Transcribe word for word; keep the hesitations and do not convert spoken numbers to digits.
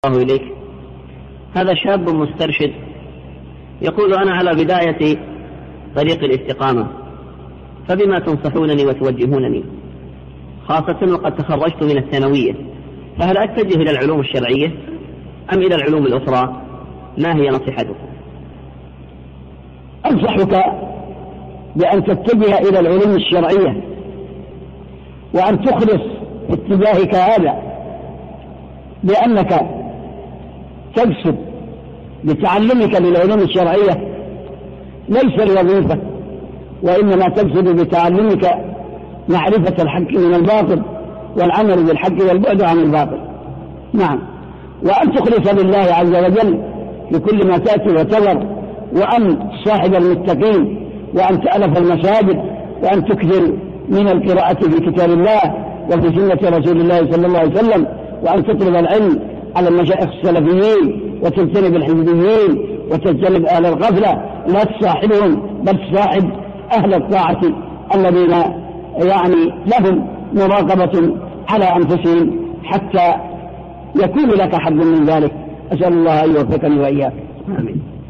الله إليك. هذا شاب مسترشد يقول: أنا على بداية طريق الاستقامة، فبما تنصحونني وتوجهونني، خاصة وقد تخرجت من الثانوية، فهل أتجه إلى العلوم الشرعية أم إلى العلوم الأخرى؟ ما هي نصيحتكم؟ أنصحك بأن تتجه إلى العلوم الشرعية، وأن تخلص اتجاهك هذا، لأنك تقصد بتعلمك للعلوم الشرعية ليس الوظيفة، وإنما تقصد بتعلمك معرفة الحق من الباطل والعمل بالحق والبعد عن الباطل. نعم، وأن تخلص لله عز وجل لكل ما تأتي وتذر، وأن صاحب المتقين، وأن تألف المساجد، وأن تكثر من القراءة في كتاب الله وفي سنة رسول الله صلى الله عليه وسلم، وأن تطلب العلم على المشايخ السلفيين، وتجتنب الحزبيين، وتجتنب أهل الغفلة، لا تصاحبهم بل تصاحب أهل الطاعة الذين يعني لهم مراقبة على أنفسهم حتى يكون لك حظ من ذلك. أسأل الله أن يوفقني وإياك. آمين.